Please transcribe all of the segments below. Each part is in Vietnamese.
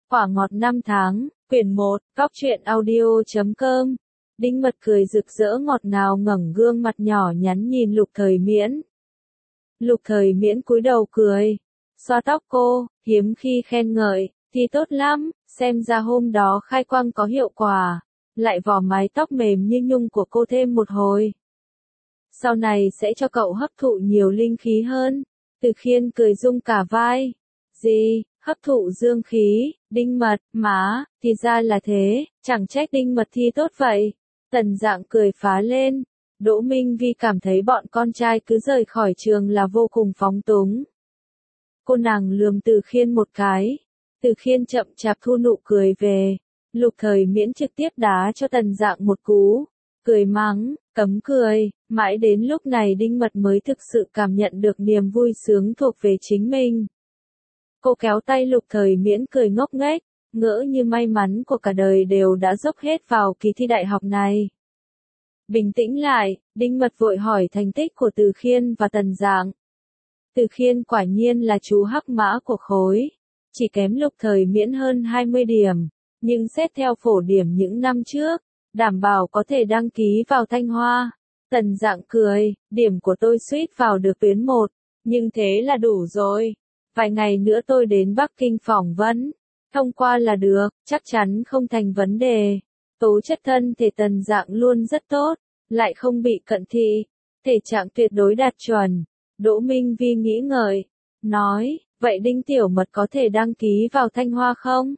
Quả ngọt năm tháng, quyển 1, Góc truyện audio.com. Đinh Mật cười rực rỡ ngọt ngào ngẩng gương mặt nhỏ nhắn nhìn Lục Thời Miễn. Lục Thời Miễn cúi đầu cười, xoa tóc cô, hiếm khi khen ngợi, thì tốt lắm, xem ra hôm đó khai quang có hiệu quả, lại vò mái tóc mềm như nhung của cô thêm một hồi. Sau này sẽ cho cậu hấp thụ nhiều linh khí hơn. Từ Khiên cười rung cả vai. Gì, hấp thụ dương khí, Đinh Mật, má, thì ra là thế, chẳng trách Đinh Mật thi tốt vậy. Tần Dạng cười phá lên. Đỗ Minh Vi cảm thấy bọn con trai cứ rời khỏi trường là vô cùng phóng túng. Cô nàng lườm Từ Khiên một cái. Từ Khiên chậm chạp thu nụ cười về. Lục Thời Miễn trực tiếp đá cho Tần Dạng một cú. Cười mắng, cấm cười, mãi đến lúc này Đinh Mật mới thực sự cảm nhận được niềm vui sướng thuộc về chính mình. Cô kéo tay Lục Thời Miễn cười ngốc nghếch, ngỡ như may mắn của cả đời đều đã dốc hết vào kỳ thi đại học này. Bình tĩnh lại, Đinh Mật vội hỏi thành tích của Từ Khiên và Tần Dạng. Từ Khiên quả nhiên là chú hắc mã của khối, chỉ kém Lục Thời Miễn hơn 20 điểm, nhưng xét theo phổ điểm những năm trước, đảm bảo có thể đăng ký vào Thanh Hoa. Tần Dạng cười, điểm của tôi suýt vào được tuyến 1, nhưng thế là đủ rồi. Vài ngày nữa tôi đến Bắc Kinh phỏng vấn, thông qua là được, chắc chắn không thành vấn đề. Tố chất thân thể Tần Dạng luôn rất tốt, lại không bị cận thị, thể trạng tuyệt đối đạt chuẩn. Đỗ Minh Vi nghĩ ngợi, nói, vậy Đinh Tiểu Mật có thể đăng ký vào Thanh Hoa không?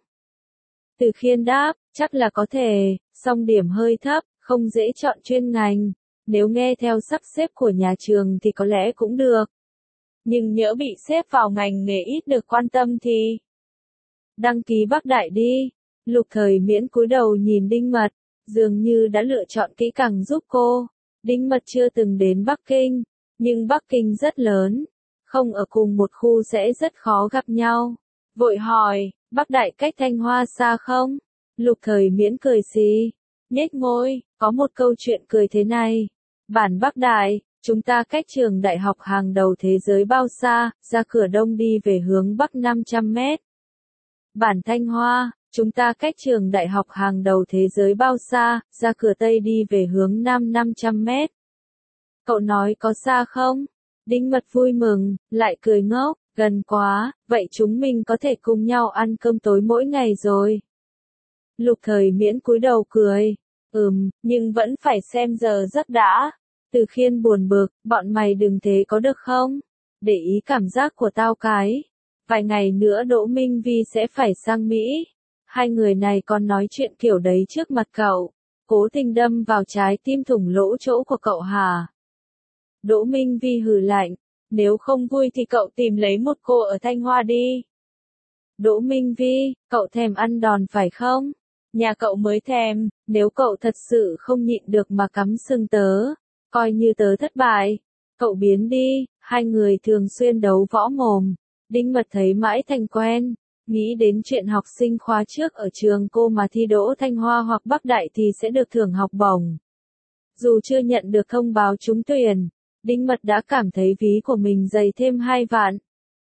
Từ Khiên đáp, chắc là có thể, song điểm hơi thấp, không dễ chọn chuyên ngành. Nếu nghe theo sắp xếp của nhà trường thì có lẽ cũng được. Nhưng nhỡ bị xếp vào ngành nghề ít được quan tâm thì đăng ký Bắc Đại đi. Lục Thời Miễn cúi đầu nhìn Đinh Mật, dường như đã lựa chọn kỹ càng giúp cô. Đinh Mật chưa từng đến Bắc Kinh, nhưng Bắc Kinh rất lớn, không ở cùng một khu sẽ rất khó gặp nhau. Vội hỏi, Bắc Đại cách Thanh Hoa xa không? Lục Thời Miễn cười xì, nhếch môi, có một câu chuyện cười thế này. Bản Bắc Đại, chúng ta cách trường đại học hàng đầu thế giới bao xa, ra cửa đông đi về hướng Bắc 500 mét. Bản Thanh Hoa, chúng ta cách trường đại học hàng đầu thế giới bao xa, ra cửa tây đi về hướng nam 500 mét. Cậu nói có xa không? Đinh Mật vui mừng, lại cười ngốc, gần quá, vậy chúng mình có thể cùng nhau ăn cơm tối mỗi ngày rồi. Lục Thời Miễn cúi đầu cười, nhưng vẫn phải xem giờ giấc đã. Từ Khiên buồn bực, bọn mày đừng thế có được không? Để ý cảm giác của tao cái. Vài ngày nữa Đỗ Minh Vi sẽ phải sang Mỹ. Hai người này còn nói chuyện kiểu đấy trước mặt cậu. Cố tình đâm vào trái tim thủng lỗ chỗ của cậu hả? Đỗ Minh Vi hừ lạnh. Nếu không vui thì cậu tìm lấy một cô ở Thanh Hoa đi. Đỗ Minh Vi, cậu thèm ăn đòn phải không? Nhà cậu mới thèm, nếu cậu thật sự không nhịn được mà cắm sừng tớ, coi như tớ thất bại. Cậu biến đi, hai người thường xuyên đấu võ mồm. Đinh Mật thấy mãi thành quen, nghĩ đến chuyện học sinh khóa trước ở trường cô mà thi đỗ Thanh Hoa hoặc Bắc Đại thì sẽ được thưởng học bổng. Dù chưa nhận được thông báo trúng tuyển, Đinh Mật đã cảm thấy ví của mình dày thêm 2 vạn.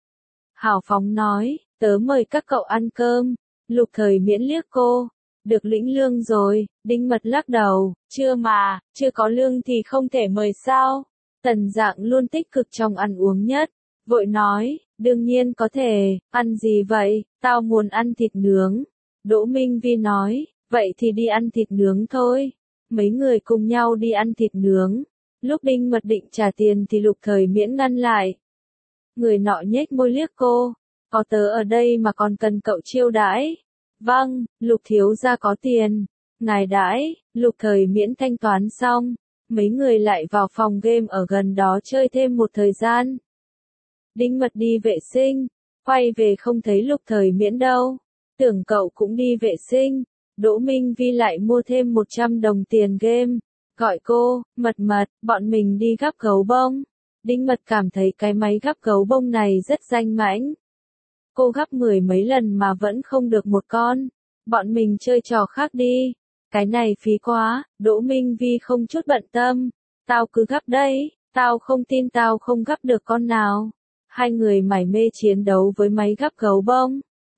Hào phóng nói, tớ mời các cậu ăn cơm. Lục Thời Miễn liếc cô, được lĩnh lương rồi. Đinh Mật lắc đầu, chưa mà, chưa có lương thì không thể mời sao. Tần Dạng luôn tích cực trong ăn uống nhất, vội nói, đương nhiên có thể, ăn gì vậy, tao muốn ăn thịt nướng. Đỗ Minh Vi nói, vậy thì đi ăn thịt nướng thôi. Mấy người cùng nhau đi ăn thịt nướng. Lúc Đinh Mật định trả tiền thì Lục Thời Miễn ngăn lại. Người nọ nhếch môi liếc cô, có tớ ở đây mà còn cần cậu chiêu đãi. Vâng, Lục thiếu gia có tiền, ngài đãi. Lục Thời Miễn thanh toán xong, mấy người lại vào phòng game ở gần đó chơi thêm một thời gian. Đinh Mật đi vệ sinh, quay về không thấy Lục Thời Miễn đâu, tưởng cậu cũng đi vệ sinh. Đỗ Minh Vi lại mua thêm 100 đồng tiền game, gọi cô, Mật, bọn mình đi gắp gấu bông. Đinh Mật cảm thấy cái máy gắp gấu bông này rất danh mãnh. Cô gắp 10 mấy lần mà vẫn không được một con. Bọn mình chơi trò khác đi. Cái này phí quá. Đỗ Minh Vi không chút bận tâm. Tao cứ gắp đấy, tao không tin tao không gắp được con nào. Hai người mải mê chiến đấu với máy gắp gấu bông.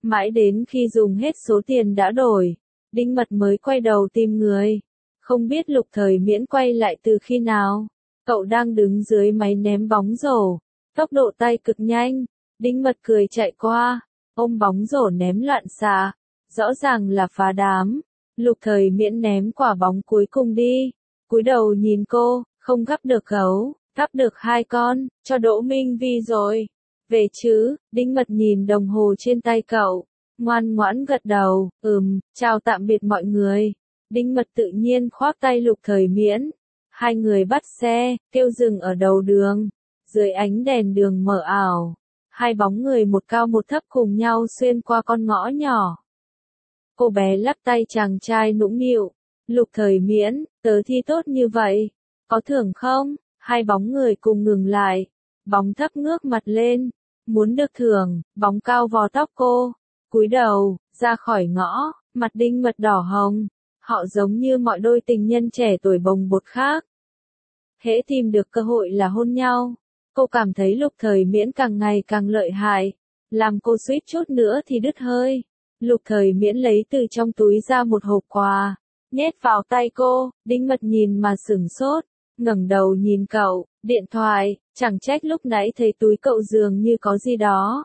Mãi đến khi dùng hết số tiền đã đổi, Đinh Mật mới quay đầu tìm người. Không biết Lục Thời Miễn quay lại từ khi nào. Cậu đang đứng dưới máy ném bóng rổ. Tốc độ tay cực nhanh. Đinh Mật cười chạy qua, ôm bóng rổ ném loạn xạ. Rõ ràng là phá đám. Lục Thời Miễn ném quả bóng cuối cùng đi. Cúi đầu nhìn cô, không gắp được gấu, gắp được 2 con, cho Đỗ Minh Vi rồi. Về chứ, Đinh Mật nhìn đồng hồ trên tay cậu, ngoan ngoãn gật đầu, chào tạm biệt mọi người. Đinh Mật tự nhiên khoác tay Lục Thời Miễn. Hai người bắt xe, kêu dừng ở đầu đường. Dưới ánh đèn đường mờ ảo, hai bóng người một cao một thấp cùng nhau xuyên qua con ngõ nhỏ. Cô bé lắc tay chàng trai nũng nịu. Lục Thời Miễn, tớ thi tốt như vậy, có thưởng không? Hai bóng người cùng ngừng lại. Bóng thấp ngước mặt lên, muốn được thưởng, bóng cao vò tóc cô. Cúi đầu, ra khỏi ngõ, mặt Đinh Mật đỏ hồng. Họ giống như mọi đôi tình nhân trẻ tuổi bồng bột khác. Hễ tìm được cơ hội là hôn nhau. Cô cảm thấy Lục Thời Miễn càng ngày càng lợi hại. Làm cô suýt chút nữa thì đứt hơi. Lục Thời Miễn lấy từ trong túi ra một hộp quà, nhét vào tay cô. Đinh Mật nhìn mà sửng sốt, ngẩng đầu nhìn cậu. Điện thoại, chẳng trách lúc nãy thấy túi cậu dường như có gì đó.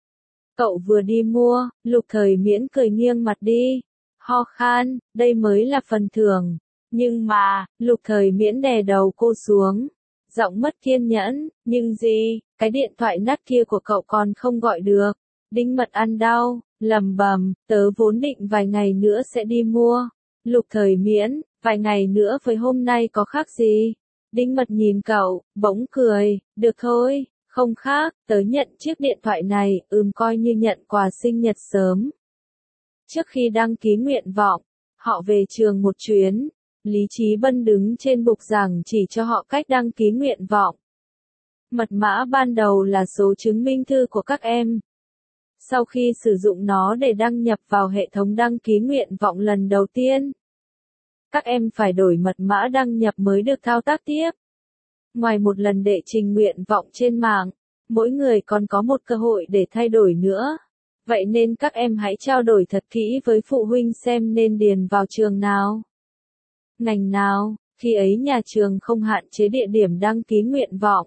Cậu vừa đi mua. Lục Thời Miễn cười nghiêng mặt đi, ho khan, đây mới là phần thưởng. Nhưng mà, Lục Thời Miễn đè đầu cô xuống, giọng mất kiên nhẫn. Nhưng gì, cái điện thoại nát kia của cậu còn không gọi được. Đinh Mật ăn đau, lầm bầm, tớ vốn định vài ngày nữa sẽ đi mua. Lục Thời Miễn, vài ngày nữa với hôm nay có khác gì? Đinh Mật nhìn cậu, bỗng cười, được thôi, không khác, tớ nhận chiếc điện thoại này, coi như nhận quà sinh nhật sớm. Trước khi đăng ký nguyện vọng, họ về trường một chuyến. Lý Chí Bân đứng trên bục giảng chỉ cho họ cách đăng ký nguyện vọng. Mật mã ban đầu là số chứng minh thư của các em. Sau khi sử dụng nó để đăng nhập vào hệ thống đăng ký nguyện vọng lần đầu tiên, các em phải đổi mật mã đăng nhập mới được thao tác tiếp. Ngoài một lần đệ trình nguyện vọng trên mạng, mỗi người còn có một cơ hội để thay đổi nữa. Vậy nên các em hãy trao đổi thật kỹ với phụ huynh xem nên điền vào trường nào, ngành nào. Khi ấy nhà trường không hạn chế địa điểm đăng ký nguyện vọng.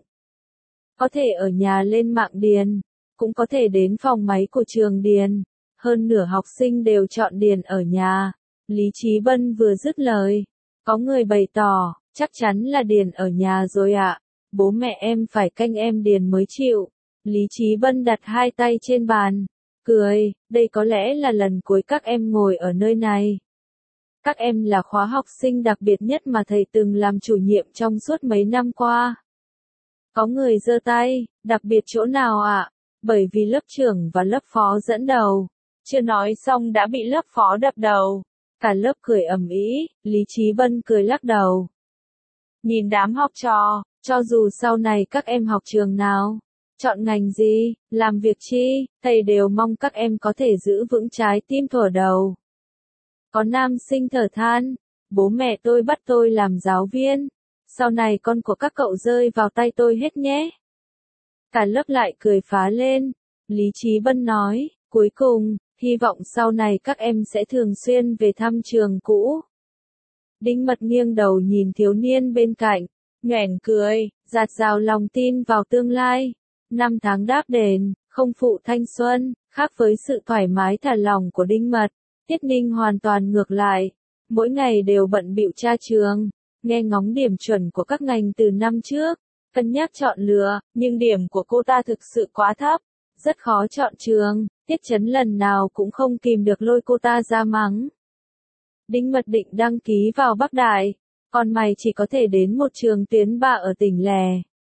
Có thể ở nhà lên mạng điền, cũng có thể đến phòng máy của trường điền. Hơn nửa học sinh đều chọn điền ở nhà. Lý Chí Bân vừa dứt lời, có người bày tỏ, chắc chắn là điền ở nhà rồi ạ. Bố mẹ em phải canh em điền mới chịu. Lý Chí Bân đặt hai tay trên bàn, cười, đây có lẽ là lần cuối các em ngồi ở nơi này. Các em là khóa học sinh đặc biệt nhất mà thầy từng làm chủ nhiệm trong suốt mấy năm qua. Có người giơ tay, đặc biệt chỗ nào ạ? Bởi vì lớp trưởng và lớp phó dẫn đầu. Chưa nói xong đã bị lớp phó đập đầu. Cả lớp cười ầm ĩ. Lý Chí Bân cười lắc đầu. Nhìn đám học trò, cho dù sau này các em học trường nào, chọn ngành gì, làm việc chi, thầy đều mong các em có thể giữ vững trái tim thuở đầu. Có nam sinh thở than, bố mẹ tôi bắt tôi làm giáo viên, sau này con của các cậu rơi vào tay tôi hết nhé. Cả lớp lại cười phá lên. Lý Chí Bân nói, cuối cùng, hy vọng sau này các em sẽ thường xuyên về thăm trường cũ. Đinh Mật nghiêng đầu nhìn thiếu niên bên cạnh, nhoẻn cười, dạt dào lòng tin vào tương lai. 5 tháng đáp đền, không phụ thanh xuân. Khác với sự thoải mái thả lỏng của Đinh Mật, Tiết Ninh hoàn toàn ngược lại. Mỗi ngày đều bận bịu tra trường, nghe ngóng điểm chuẩn của các ngành từ năm trước, cân nhắc chọn lựa, nhưng điểm của cô ta thực sự quá thấp, rất khó chọn trường. Tiết Chấn lần nào cũng không kìm được lôi cô ta ra mắng. Đinh Mật định đăng ký vào Bắc Đại, còn mày chỉ có thể đến một trường tuyến 3 ở tỉnh lẻ.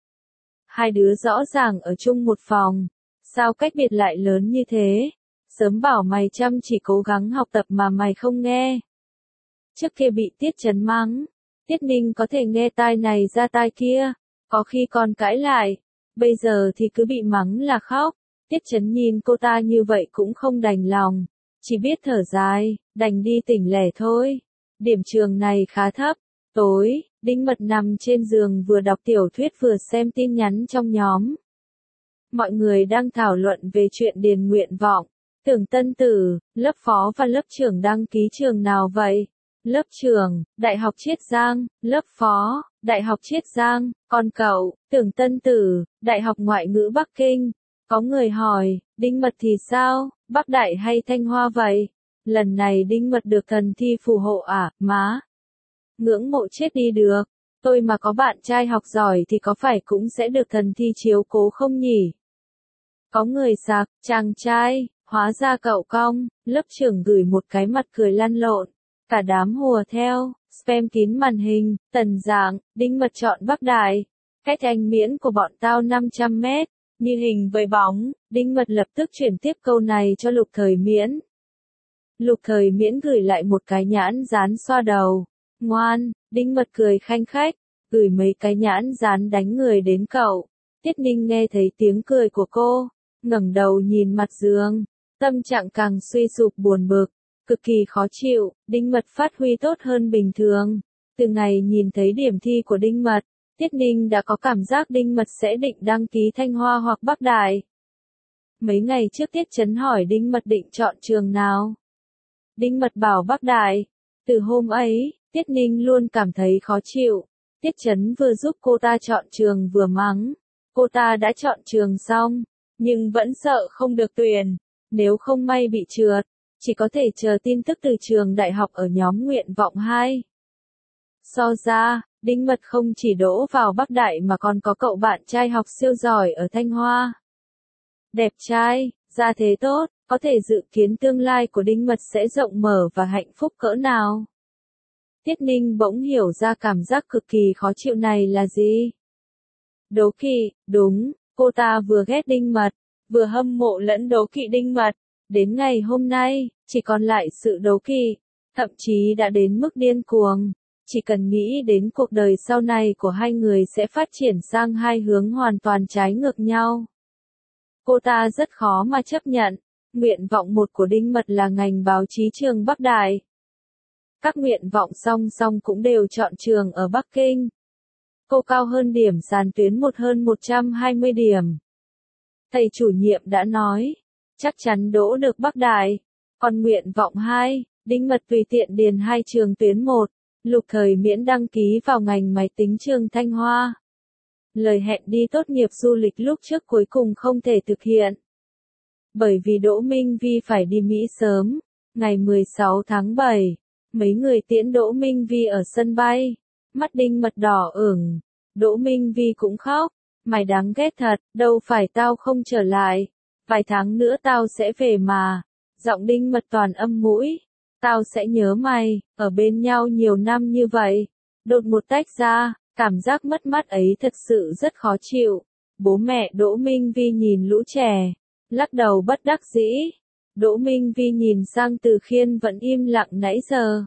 Hai đứa rõ ràng ở chung một phòng, sao cách biệt lại lớn như thế? Sớm bảo mày chăm chỉ cố gắng học tập mà mày không nghe. Trước kia bị Tiết Chấn mắng, Tiết Ninh có thể nghe tai này ra tai kia, có khi còn cãi lại, bây giờ thì cứ bị mắng là khóc. Tiết Chấn nhìn cô ta như vậy cũng không đành lòng, chỉ biết thở dài, đành đi tỉnh lẻ thôi. Điểm trường này khá thấp. Tối, Đinh Mật nằm trên giường vừa đọc tiểu thuyết vừa xem tin nhắn trong nhóm. Mọi người đang thảo luận về chuyện điền nguyện vọng. Tưởng Tân Tử, lớp phó và lớp trưởng đăng ký trường nào vậy? Lớp trưởng, Đại học Chiết Giang, lớp phó, Đại học Chiết Giang, còn cậu, Tưởng Tân Tử, Đại học Ngoại ngữ Bắc Kinh. Có người hỏi, Đinh Mật thì sao, Bắc Đại hay Thanh Hoa vậy? Lần này Đinh Mật được thần thi phù hộ à, má? Ngưỡng mộ chết đi được. Tôi mà có bạn trai học giỏi thì có phải cũng sẽ được thần thi chiếu cố không nhỉ? Có người sạc, chàng trai, hóa ra cậu cong, lớp trưởng gửi một cái mặt cười lăn lộn. Cả đám hùa theo, spam kín màn hình, Tần Dạng, Đinh Mật chọn Bắc Đại. Cách anh miễn của bọn tao 500 mét, như hình với bóng, Đinh Mật lập tức chuyển tiếp câu này cho Lục Thời Miễn. Lục Thời Miễn gửi lại một cái nhãn dán xoa đầu. Ngoan, Đinh Mật cười khanh khách, gửi mấy cái nhãn dán đánh người đến cậu. Tiết Ninh nghe thấy tiếng cười của cô, ngẩng đầu nhìn mặt giường, tâm trạng càng suy sụp buồn bực, cực kỳ khó chịu. Đinh Mật phát huy tốt hơn bình thường. Từ ngày nhìn thấy điểm thi của Đinh Mật, Tiết Ninh đã có cảm giác Đinh Mật sẽ định đăng ký Thanh Hoa hoặc Bắc Đại. Mấy ngày trước Tiết Chấn hỏi Đinh Mật định chọn trường nào. Đinh Mật bảo Bắc Đại. Từ hôm ấy, Tiết Ninh luôn cảm thấy khó chịu. Tiết Chấn vừa giúp cô ta chọn trường vừa mắng. Cô ta đã chọn trường xong, nhưng vẫn sợ không được tuyển. Nếu không may bị trượt, chỉ có thể chờ tin tức từ trường đại học ở nhóm nguyện vọng 2. So ra, Đinh Mật không chỉ đỗ vào Bắc Đại mà còn có cậu bạn trai học siêu giỏi ở Thanh Hoa. Đẹp trai, gia thế tốt, có thể dự kiến tương lai của Đinh Mật sẽ rộng mở và hạnh phúc cỡ nào. Tiết Ninh bỗng hiểu ra cảm giác cực kỳ khó chịu này là gì. Đố kỵ, đúng, cô ta vừa ghét Đinh Mật, vừa hâm mộ lẫn đố kỵ Đinh Mật. Đến ngày hôm nay, chỉ còn lại sự đố kỵ, thậm chí đã đến mức điên cuồng. Chỉ cần nghĩ đến cuộc đời sau này của hai người sẽ phát triển sang hai hướng hoàn toàn trái ngược nhau. Cô ta rất khó mà chấp nhận. Nguyện vọng một của Đinh Mật là ngành báo chí trường Bắc Đại. Các nguyện vọng song song cũng đều chọn trường ở Bắc Kinh. Cô cao hơn điểm sàn tuyến hơn 120 điểm. Thầy chủ nhiệm đã nói, chắc chắn đỗ được Bắc Đại. Còn nguyện vọng 2, Đinh Mật tùy tiện điền 2 trường tuyến 1. Lục Thời Miễn đăng ký vào ngành máy tính trường Thanh Hoa. Lời hẹn đi tốt nghiệp du lịch lúc trước cuối cùng không thể thực hiện. Bởi vì Đỗ Minh Vi phải đi Mỹ sớm, ngày 16 tháng 7, mấy người tiễn Đỗ Minh Vi ở sân bay. Mắt Đinh Mật đỏ ửng, Đỗ Minh Vi cũng khóc, mày đáng ghét thật, đâu phải tao không trở lại, vài tháng nữa tao sẽ về mà. Giọng Đinh Mật toàn âm mũi, tao sẽ nhớ mày, ở bên nhau nhiều năm như vậy. Đột một tách ra, cảm giác mất mát ấy thật sự rất khó chịu. Bố mẹ Đỗ Minh Vi nhìn lũ trẻ, lắc đầu bất đắc dĩ. Đỗ Minh Vi nhìn sang Từ Khiên vẫn im lặng nãy giờ.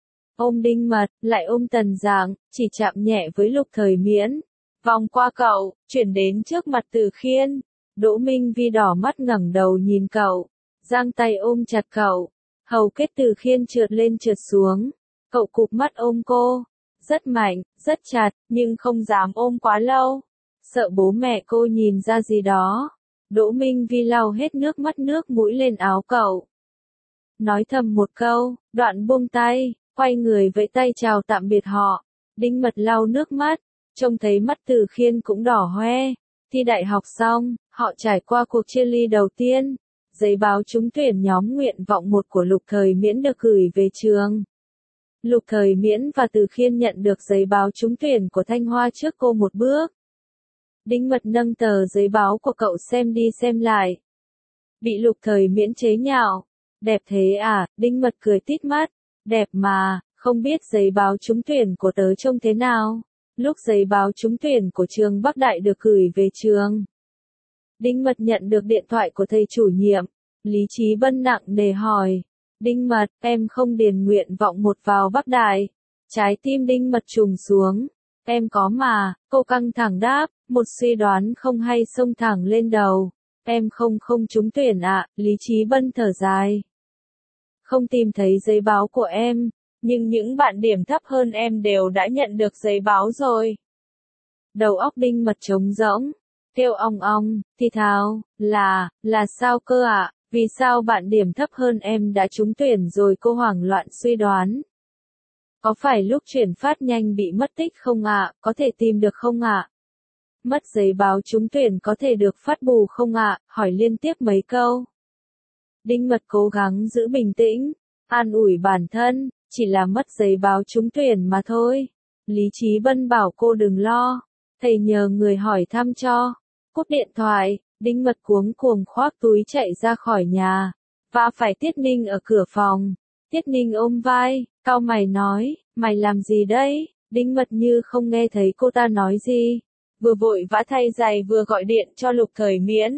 Ôm Đinh Mật, lại ôm Tần Dạng, chỉ chạm nhẹ với Lục Thời Miễn. Vòng qua cậu, chuyển đến trước mặt Từ Khiên. Đỗ Minh Vi đỏ mắt ngẩng đầu nhìn cậu, giang tay ôm chặt cậu. Hầu kết Từ Khiên trượt lên trượt xuống. Cậu cụp mắt ôm cô. Rất mạnh, rất chặt, nhưng không dám ôm quá lâu. Sợ bố mẹ cô nhìn ra gì đó. Đỗ Minh Vi lau hết nước mắt nước mũi lên áo cậu. Nói thầm một câu, đoạn buông tay, quay người vẫy tay chào tạm biệt họ. Đinh Mật lau nước mắt, trông thấy mắt Từ Khiên cũng đỏ hoe. Thi đại học xong, họ trải qua cuộc chia ly đầu tiên. Giấy báo trúng tuyển nhóm nguyện vọng 1 của Lục Thời Miễn được gửi về trường. Lục Thời Miễn và Từ Khiên nhận được giấy báo trúng tuyển của Thanh Hoa trước cô một bước. Đinh Mật nâng tờ giấy báo của cậu xem đi xem lại. Bị Lục Thời Miễn chế nhạo. Đẹp thế à, Đinh Mật cười tít mắt. Đẹp mà, không biết giấy báo trúng tuyển của tớ trông thế nào. Lúc giấy báo trúng tuyển của trường Bắc Đại được gửi về trường, Đinh Mật nhận được điện thoại của thầy chủ nhiệm. Lý Chí Bân nặng nề hỏi. Đinh Mật, em không điền nguyện vọng 1 vào Bắc Đại. Trái tim Đinh Mật trùng xuống. Em có mà, cô căng thẳng đáp, một suy đoán không hay xông thẳng lên đầu. Em không trúng tuyển ạ, Lý Chí Bân thở dài. Không tìm thấy giấy báo của em, nhưng những bạn điểm thấp hơn em đều đã nhận được giấy báo rồi. Đầu óc Đinh Mật trống rỗng, kêu ong ong, thì thào, là sao cơ ạ, Vì sao bạn điểm thấp hơn em đã trúng tuyển rồi? Cô hoảng loạn suy đoán. Có phải lúc chuyển phát nhanh bị mất tích không ạ? Có thể tìm được không ạ? Mất giấy báo trúng tuyển có thể được phát bù không ạ? Hỏi liên tiếp mấy câu. Đinh Mật cố gắng giữ bình tĩnh, an ủi bản thân, chỉ là mất giấy báo trúng tuyển mà thôi. Lý Chí Bân bảo cô đừng lo, thầy nhờ người hỏi thăm cho. Cúp điện thoại, Đinh Mật cuống cuồng khoác túi chạy ra khỏi nhà, và phải Tiết Ninh ở cửa phòng. Tiết Ninh ôm vai, cau mày nói, mày làm gì đấy? Đinh Mật như không nghe thấy cô ta nói gì, vừa vội vã thay giày vừa gọi điện cho Lục Thời Miễn.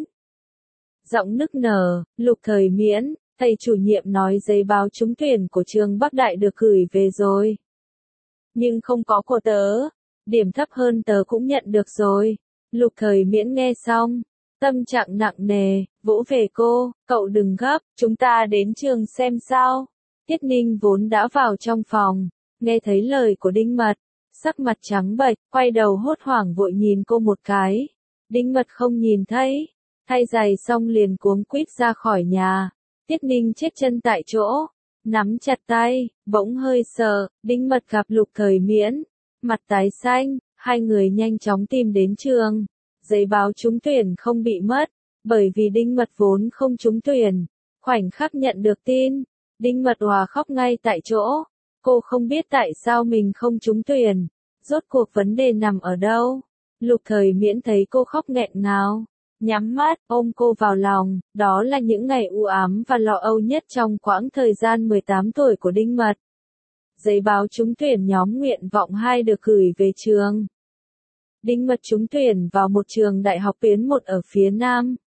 Giọng nức nở, Lục Thời Miễn, thầy chủ nhiệm nói giấy báo trúng tuyển của trường Bắc Đại được gửi về rồi. Nhưng không có của tớ, điểm thấp hơn tớ cũng nhận được rồi. Lục Thời Miễn nghe xong, tâm trạng nặng nề, vỗ về cô, cậu đừng gấp, chúng ta đến trường xem sao. Tiết Ninh vốn đã vào trong phòng, nghe thấy lời của Đinh Mật, sắc mặt trắng bệch, quay đầu hốt hoảng vội nhìn cô một cái. Đinh Mật không nhìn thấy, thay giày xong liền cuống quýt ra khỏi nhà. Tiết Ninh chết chân tại chỗ, nắm chặt tay, bỗng hơi sợ. Đinh Mật gặp Lục Thời Miễn, mặt tái xanh, hai người nhanh chóng tìm đến trường. Giấy báo trúng tuyển không bị mất, bởi vì Đinh Mật vốn không trúng tuyển. Khoảnh khắc nhận được tin, Đinh Mật òa khóc ngay tại chỗ. Cô không biết tại sao mình không trúng tuyển, rốt cuộc vấn đề nằm ở đâu. Lục Thời Miễn thấy cô khóc nghẹn ngào, nhắm mắt, ôm cô vào lòng. Đó là những ngày u ám và lo âu nhất trong quãng thời gian 18 tuổi của Đinh Mật. Giấy báo trúng tuyển nhóm nguyện vọng 2 được gửi về trường. Đinh Mật trúng tuyển vào một trường đại học tuyến 1 ở phía Nam.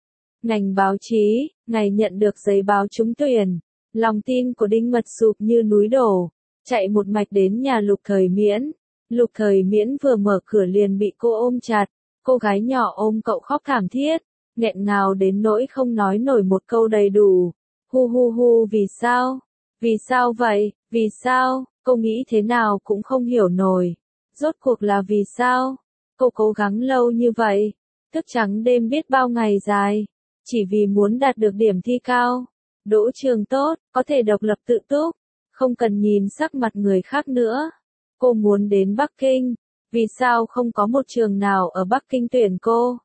Ngành báo chí, ngày nhận được giấy báo trúng tuyển, lòng tin của Đinh Mật sụp như núi đổ, chạy một mạch đến nhà Lục Thời Miễn. Lục Thời Miễn vừa mở cửa liền bị cô ôm chặt, cô gái nhỏ ôm cậu khóc thảm thiết, nghẹn ngào đến nỗi không nói nổi một câu đầy đủ. Hu hu hu, vì sao? Vì sao vậy? Vì sao? Cô nghĩ thế nào cũng không hiểu nổi. Rốt cuộc là vì sao? Cô cố gắng lâu như vậy, thức trắng đêm biết bao ngày dài, chỉ vì muốn đạt được điểm thi cao, đỗ trường tốt, có thể độc lập tự túc, không cần nhìn sắc mặt người khác nữa. Cô muốn đến Bắc Kinh, vì sao không có một trường nào ở Bắc Kinh tuyển cô?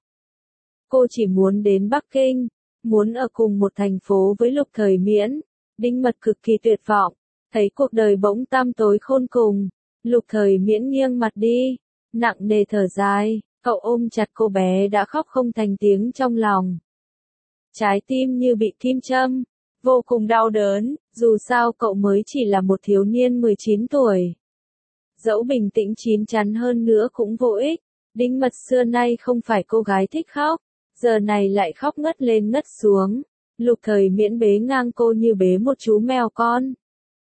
Cô chỉ muốn đến Bắc Kinh, muốn ở cùng một thành phố với Lục Thời Miễn. Đinh Mật cực kỳ tuyệt vọng, thấy cuộc đời bỗng tăm tối khôn cùng. Lục Thời Miễn nghiêng mặt đi, nặng nề thở dài, cậu ôm chặt cô bé đã khóc không thành tiếng trong lòng. Trái tim như bị kim châm, vô cùng đau đớn, dù sao cậu mới chỉ là một thiếu niên 19 tuổi. Dẫu bình tĩnh chín chắn hơn nữa cũng vô ích. Đinh Mật xưa nay không phải cô gái thích khóc, giờ này lại khóc ngất lên ngất xuống. Lục Thời Miễn bế ngang cô như bế một chú mèo con.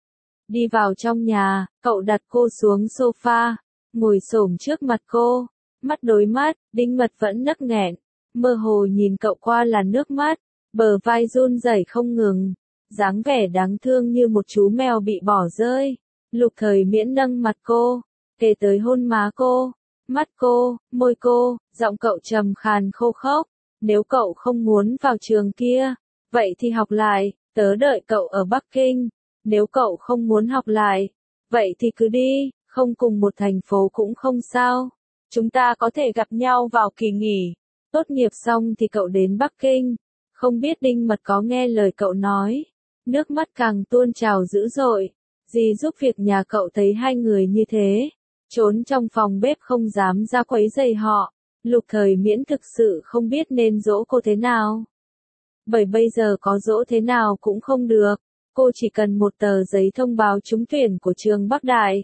Đi vào trong nhà, cậu đặt cô xuống sofa, ngồi xổm trước mặt cô, mắt đối mắt. Đinh Mật vẫn nấc nghẹn, mơ hồ nhìn cậu qua làn nước mắt, bờ vai run rẩy không ngừng, dáng vẻ đáng thương như một chú mèo bị bỏ rơi. Lục Thời Miễn nâng mặt cô, kề tới hôn má cô, mắt cô, môi cô, giọng cậu trầm khàn khô khốc. Nếu cậu không muốn vào trường kia, vậy thì học lại, tớ đợi cậu ở Bắc Kinh. Nếu cậu không muốn học lại, vậy thì cứ đi, không cùng một thành phố cũng không sao. Chúng ta có thể gặp nhau vào kỳ nghỉ. Tốt nghiệp xong thì cậu đến Bắc Kinh. Không biết Đinh Mật có nghe lời cậu nói. Nước mắt càng tuôn trào dữ dội. Dì giúp việc nhà cậu thấy hai người như thế, trốn trong phòng bếp không dám ra quấy rầy họ. Lục Thời Miễn thực sự không biết nên dỗ cô thế nào. Bởi bây giờ có dỗ thế nào cũng không được. Cô chỉ cần một tờ giấy thông báo trúng tuyển của trường Bắc Đại.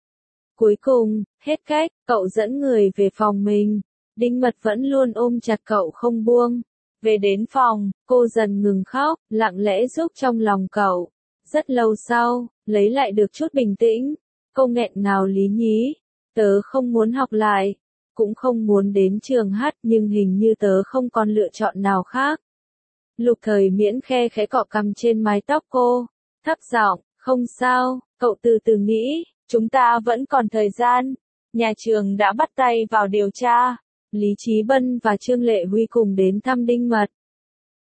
Cuối cùng, hết cách, cậu dẫn người về phòng mình. Đinh Mật vẫn luôn ôm chặt cậu không buông. Về đến phòng, cô dần ngừng khóc, lặng lẽ giúp trong lòng cậu. Rất lâu sau, lấy lại được chút bình tĩnh, cô nghẹn ngào lý nhí. Tớ không muốn học lại, cũng không muốn đến trường hát, nhưng hình như tớ không còn lựa chọn nào khác. Lục Thời Miễn khe khẽ cọ cằm trên mái tóc cô, thấp giọng, không sao, cậu từ từ nghĩ, chúng ta vẫn còn thời gian. Nhà trường đã bắt tay vào điều tra. Lý Chí Bân và Trương Lệ Huy cùng đến thăm Đinh Mật.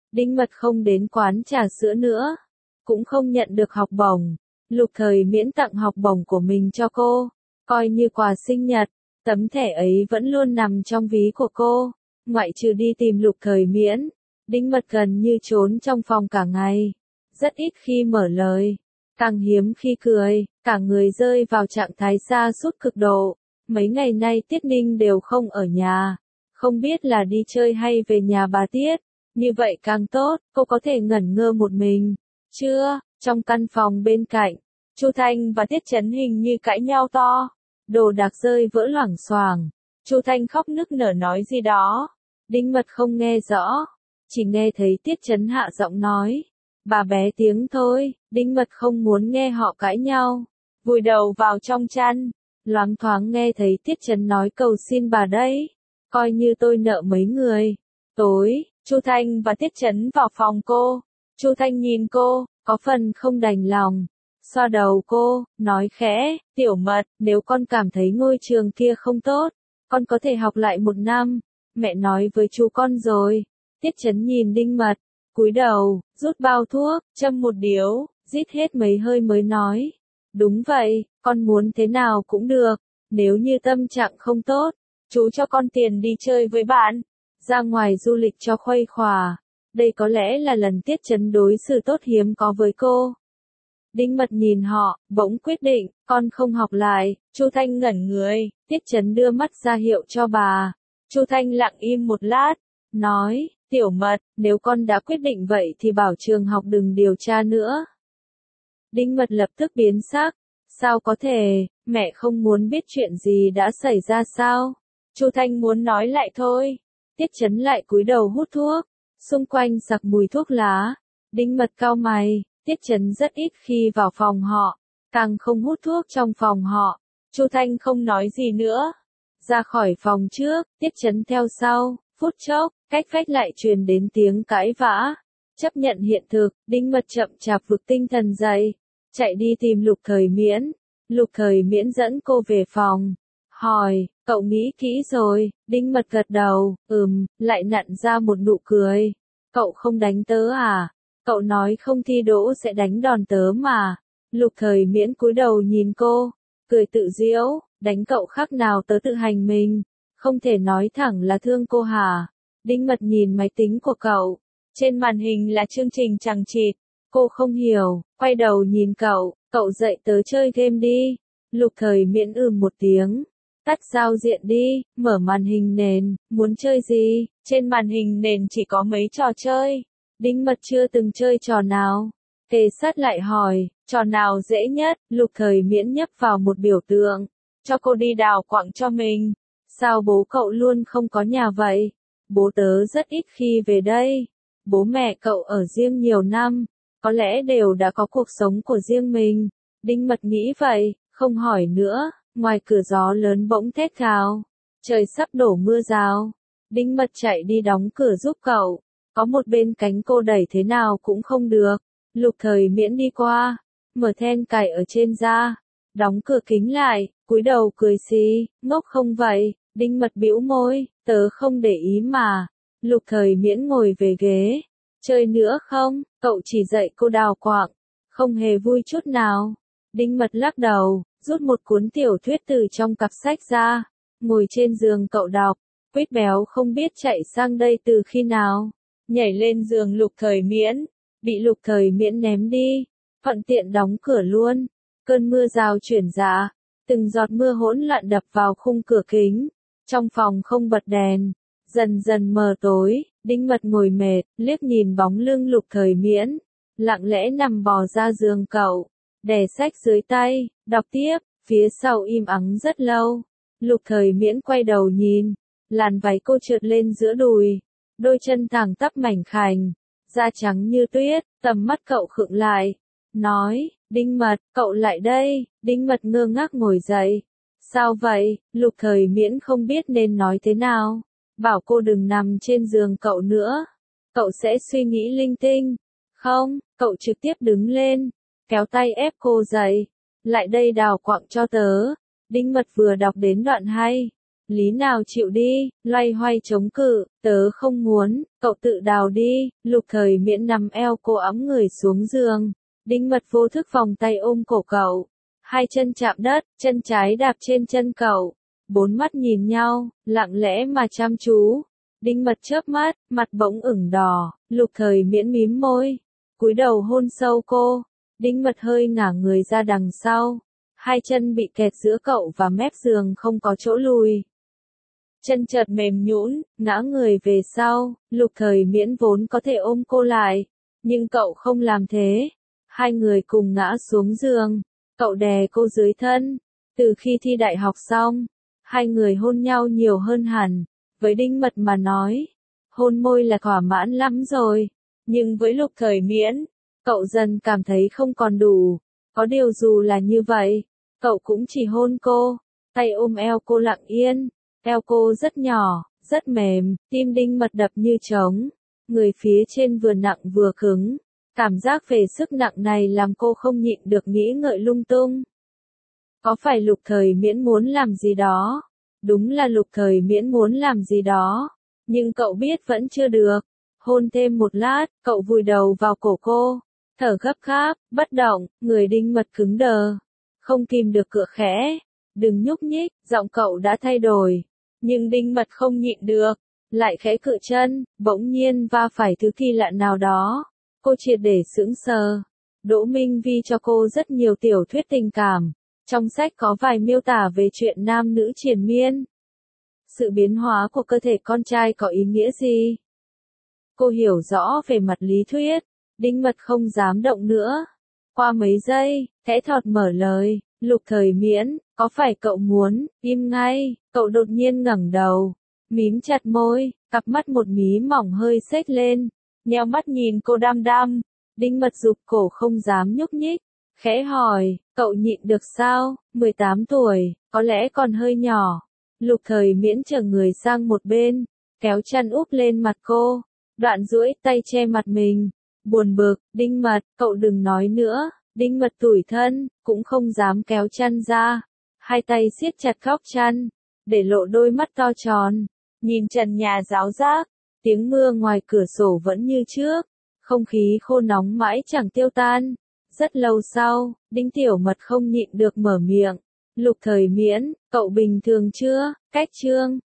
Đinh Mật không đến quán trà sữa nữa, cũng không nhận được học bổng. Lục Thời Miễn tặng học bổng của mình cho cô, coi như quà sinh nhật. Tấm thẻ ấy vẫn luôn nằm trong ví của cô. Ngoại trừ đi tìm Lục Thời Miễn, Đinh Mật gần như trốn trong phòng cả ngày. Rất ít khi mở lời, càng hiếm khi cười, cả người rơi vào trạng thái sa sút cực độ. Mấy ngày nay Tiết Ninh đều không ở nhà, không biết là đi chơi hay về nhà bà Tiết. Như vậy càng tốt, cô có thể ngẩn ngơ một mình. Trưa, trong căn phòng bên cạnh, Chu Thanh và Tiết Chấn hình như cãi nhau to. Đồ đạc rơi vỡ loảng xoảng. Chu Thanh khóc nức nở nói gì đó. Đinh Mật không nghe rõ, chỉ nghe thấy Tiết Chấn hạ giọng nói. Bà bé tiếng thôi. Đinh Mật không muốn nghe họ cãi nhau, vùi đầu vào trong chăn. Loáng thoáng nghe thấy Tiết Chấn nói cầu xin bà đấy, coi như tôi nợ mấy người. Tối, Chu Thanh và Tiết Chấn vào phòng cô. Chu Thanh nhìn cô, có phần không đành lòng. Xoa đầu cô, nói khẽ, Tiểu Mật, nếu con cảm thấy ngôi trường kia không tốt, con có thể học lại 1 năm. Mẹ nói với chú con rồi. Tiết Chấn nhìn Đinh Mật, cúi đầu, rút bao thuốc, châm một điếu, rít hết mấy hơi mới nói. Đúng vậy, con muốn thế nào cũng được. Nếu như tâm trạng không tốt, chú cho con tiền đi chơi với bạn, ra ngoài du lịch cho khuây khỏa. Đây có lẽ là lần Tiết Chấn đối xử tốt hiếm có với cô. Đinh Mật nhìn họ, bỗng quyết định, con không học lại. Chu Thanh ngẩn người, Tiết Chấn đưa mắt ra hiệu cho bà. Chu Thanh lặng im một lát, nói, Tiểu Mật, nếu con đã quyết định vậy thì bảo trường học đừng điều tra nữa. Đinh Mật lập tức biến sắc, sao có thể, mẹ không muốn biết chuyện gì đã xảy ra sao? Chu Thanh muốn nói lại thôi. Tiết Chấn lại cúi đầu hút thuốc, xung quanh sặc mùi thuốc lá. Đinh Mật cau mày, Tiết Chấn rất ít khi vào phòng họ, càng không hút thuốc trong phòng họ. Chu Thanh không nói gì nữa, ra khỏi phòng trước, Tiết Chấn theo sau. Phút chốc, cách vách lại truyền đến tiếng cãi vã. Chấp nhận hiện thực, Đinh Mật chậm chạp vực tinh thần dậy, chạy đi tìm Lục Thời Miễn. Lục Thời Miễn dẫn cô về phòng, hỏi, cậu nghĩ kỹ rồi? Đinh Mật gật đầu, lại nặn ra một nụ cười. Cậu không đánh tớ à? Cậu nói không thi đỗ sẽ đánh đòn tớ mà. Lục Thời Miễn cúi đầu nhìn cô, cười tự giễu, đánh cậu khác nào tớ tự hành mình. Không thể nói thẳng là thương cô hả? Đinh Mật nhìn máy tính của cậu, trên màn hình là chương trình chằng chịt. Cô không hiểu, quay đầu nhìn cậu dậy tớ chơi game đi. Lục Thời Miễn một tiếng, tắt giao diện đi, mở màn hình nền, muốn chơi gì? Trên màn hình nền chỉ có mấy trò chơi. Đinh Mật chưa từng chơi trò nào. Kề sát lại hỏi, trò nào dễ nhất? Lục Thời Miễn nhấp vào một biểu tượng, cho cô đi đào quặng cho mình. Sao bố cậu luôn không có nhà vậy? Bố tớ rất ít khi về đây. Bố mẹ cậu ở riêng nhiều năm, có lẽ đều đã có cuộc sống của riêng mình. Đinh Mật nghĩ vậy, không hỏi nữa. Ngoài cửa gió lớn bỗng thét gào, trời sắp đổ mưa rào. Đinh Mật chạy đi đóng cửa giúp cậu, có một bên cánh cô đẩy thế nào cũng không được. Lục Thời Miễn đi qua, mở then cài ở trên ra, đóng cửa kính lại, cúi đầu cười xì, ngốc không vậy? Đinh Mật bĩu môi, tớ không để ý mà. Lục Thời Miễn ngồi về ghế, chơi nữa không? Cậu chỉ dạy cô đào quặng, không hề vui chút nào. Đinh Mật lắc đầu, rút một cuốn tiểu thuyết từ trong cặp sách ra, ngồi trên giường cậu đọc. Quýt béo không biết chạy sang đây từ khi nào, nhảy lên giường Lục Thời Miễn, bị Lục Thời Miễn ném đi, thuận tiện đóng cửa luôn. Cơn mưa rào chuyển dạ, từng giọt mưa hỗn loạn đập vào khung cửa kính. Trong phòng không bật đèn, dần dần mờ tối. Đinh Mật ngồi mệt, liếc nhìn bóng lưng Lục Thời Miễn, lặng lẽ nằm bò ra giường cậu, đè sách dưới tay, đọc tiếp. Phía sau im ắng rất lâu. Lục Thời Miễn quay đầu nhìn, làn váy cô trượt lên giữa đùi, đôi chân thẳng tắp mảnh khảnh, da trắng như tuyết. Tầm mắt cậu khựng lại, nói, Đinh Mật, cậu lại đây. Đinh Mật ngơ ngác ngồi dậy. Sao vậy? Lục Thời Miễn không biết nên nói thế nào, bảo cô đừng nằm trên giường cậu nữa, cậu sẽ suy nghĩ linh tinh. Không, cậu trực tiếp đứng lên, kéo tay ép cô dậy. Lại đây đào quặng cho tớ. Đinh Mật vừa đọc đến đoạn hay, Lý nào chịu đi, loay hoay chống cự, tớ không muốn, cậu tự đào đi, Lục Thời Miễn nằm eo cô ẵm người xuống giường. Đinh Mật vô thức vòng tay ôm cổ cậu, hai chân chạm đất, chân trái đạp trên chân cậu, bốn mắt nhìn nhau, lặng lẽ mà chăm chú. Đinh Mật chớp mắt, mặt bỗng ửng đỏ, Lục Thời Miễn mím môi, cúi đầu hôn sâu cô. Đinh Mật hơi ngả người ra đằng sau, hai chân bị kẹt giữa cậu và mép giường không có chỗ lùi. Chân chợt mềm nhũn, ngã người về sau, Lục Thời Miễn vốn có thể ôm cô lại, nhưng cậu không làm thế. Hai người cùng ngã xuống giường, cậu đè cô dưới thân. Từ khi thi đại học xong, hai người hôn nhau nhiều hơn hẳn. Với Đinh Mật mà nói, hôn môi là thỏa mãn lắm rồi. Nhưng với Lục Thời Miễn, cậu dần cảm thấy không còn đủ. Có điều dù là như vậy, cậu cũng chỉ hôn cô, tay ôm eo cô lặng yên. Eo cô rất nhỏ, rất mềm, tim Đinh Mật đập như trống. Người phía trên vừa nặng vừa cứng. Cảm giác về sức nặng này làm cô không nhịn được nghĩ ngợi lung tung. Có phải Lục Thời Miễn muốn làm gì đó? Đúng là Lục Thời Miễn muốn làm gì đó. Nhưng cậu biết vẫn chưa được. Hôn thêm một lát, cậu vùi đầu vào cổ cô. Thở gấp gáp, bất động, người Đinh Mật cứng đờ. Không kìm được cựa khẽ. Đừng nhúc nhích, giọng cậu đã thay đổi. Nhưng Đinh Mật không nhịn được. Lại khẽ cựa chân, bỗng nhiên va phải thứ kỳ lạ nào đó. Cô triệt để sững sờ. Đỗ Minh Vi cho cô rất nhiều tiểu thuyết tình cảm. Trong sách có vài miêu tả về chuyện nam nữ triền miên. Sự biến hóa của cơ thể con trai có ý nghĩa gì? Cô hiểu rõ về mặt lý thuyết. Đinh Mật không dám động nữa. Qua mấy giây, khẽ thọt mở lời. Lục Thời Miễn, có phải cậu muốn, im ngay, cậu đột nhiên ngẩng đầu. Mím chặt môi, cặp mắt một mí mỏng hơi xếch lên. Nheo mắt nhìn cô đăm đăm. Đinh Mật rụt cổ không dám nhúc nhích. Khẽ hỏi, cậu nhịn được sao? 18 tuổi, có lẽ còn hơi nhỏ. Lục Thời Miễn trở người sang một bên, kéo chăn úp lên mặt cô. Đoạn duỗi tay che mặt mình. Buồn bực, Đinh Mật, cậu đừng nói nữa. Đinh Mật tủi thân, cũng không dám kéo chăn ra. Hai tay siết chặt góc chăn, để lộ đôi mắt to tròn. Nhìn trần nhà ráo rác. Tiếng mưa ngoài cửa sổ vẫn như trước, không khí khô nóng mãi chẳng tiêu tan. Rất lâu sau, Đinh Tiểu Mật không nhịn được mở miệng. Lục Thời Miễn, cậu bình thường chưa? Cách chương